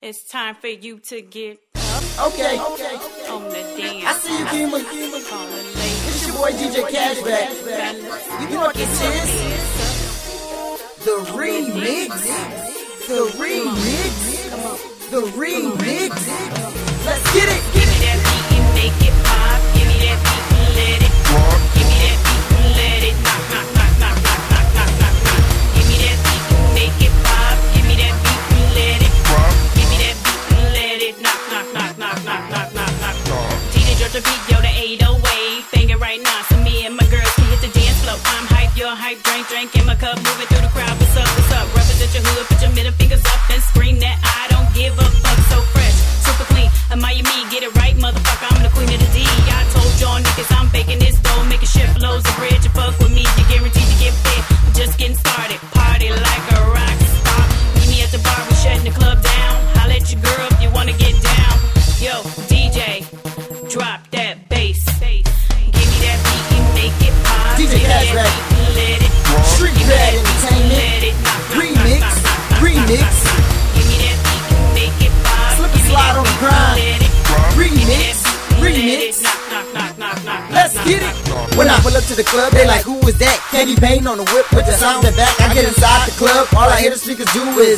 It's time for you to get up. Okay. On the dance. I see you, Kima. It's your boy DJ Cashback. You know what this is? The remix. The remix. The remix. Let's get it. Give me that beat and make it pop. Give me that beat and let it rock. Give me that beat and let it knock, knock, knock, knock, knock, knock, knock, knock, knock. Give me that beat and make it pop. Give me that beat and let it rock. Give me that beat and let it knock, knock, knock, knock, knock, knock, knock, knock. DJ drop the beat, yo, the 808. Bang it right now, so me and my girls can hit the dance floor. I'm hype, you're hype, drink in my cup, moving through the crowd. What's up, what's up? Represent your hood, put your middle fingers up and scream that I don't give a fuck. So fresh, super clean, admire me, get it right, motherfucker, I'm the queen of the D. I told y'all niggas I'm baking this dough, making shift loads of bread. You fuck with me, you're guaranteed to get fed. I'm just getting started, party like a rock star. Meet me at the bar, we shutting the club down. Holla at your girl if you wanna get down. Yo, DJ, drop that bass. Give me that beat and make it pop. DJ Cashback. Let it rock. Street Bad Entertainment. Remix. Remix. Give me that beat and make it pop. Slip and slide on the grind. Remix. Remix. Let's get it. When I pull up to the club, they like, who is that? Candy paint on the whip with the sound in the back. I get inside the club, all I hear the speakers do is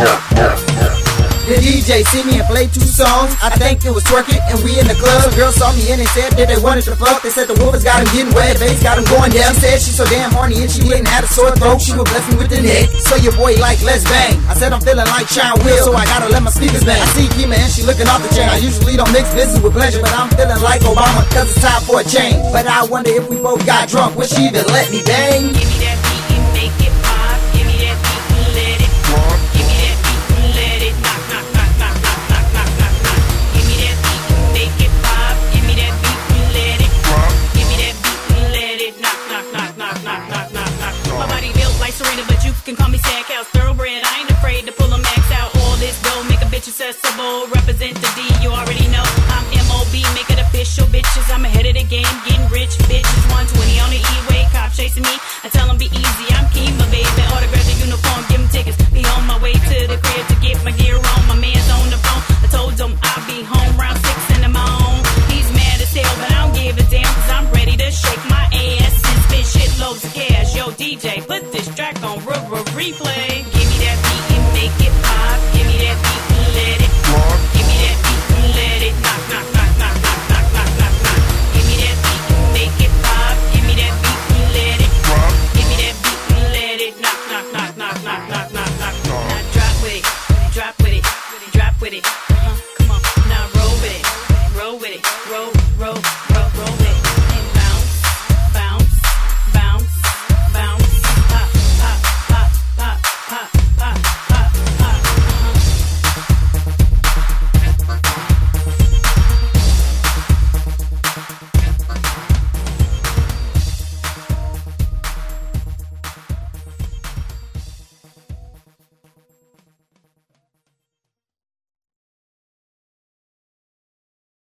the DJ see me and play 2 songs. I think it was twerking and we in the club. Some girls saw me and they said that they wanted to fuck. They said the whoopers got him getting wet, bass got him going down. Said she's so damn horny and she wouldn't have a sore throat. She would bless me with the neck. So your boy like, let's bang. I said I'm feeling like Sean Will, so I gotta let my speakers bang. I see Kima and she looking off the chain. I usually don't mix business with pleasure, but I'm feeling like Obama, cause it's time for a change. But I wonder if we both got drunk, would she even let me bang? Give me that beat and make it pop. Give me that beat and let it rock. Give me that beat and let it knock, knock, knock, knock, knock, knock, knock, knock, knock. Give me that beat and make it pop. Give me that beat and let it rock. Give me that beat and let it knock, knock, knock, knock, knock, knock, knock, knock. My body built like Serena, but you can call me Sack House Thoroughbred. I ain't afraid to pull a max out. All this dough, make a bitch accessible. Represent the D, you already know. I'm MOB, make it official, bitches. I'm ahead of the game, getting rich, bitches. 120 on the E-way, cop chasing me. I tell them be easy, I'm Kima, baby. Autograph the uniform, give them tickets. Be on my way to the crib to get my gear on. My man's on the phone. I told him I'll be home around 6 in the morning. He's mad as hell, but I don't give a damn, cause I'm ready to shake my ass and spit shitloads of cash. Yo, DJ, put this track on replay. Give me that beat and make it pop. Give me that beat and let it rock. Give me that beat and let it knock, knock, knock, knock, knock, knock, knock, knock, knock. Give me that beat and make it pop. Give me that beat and let it rock. Give me that beat and let it knock, knock, knock, knock, knock, knock, knock, knock. Now drop with it, drop with it, drop with it.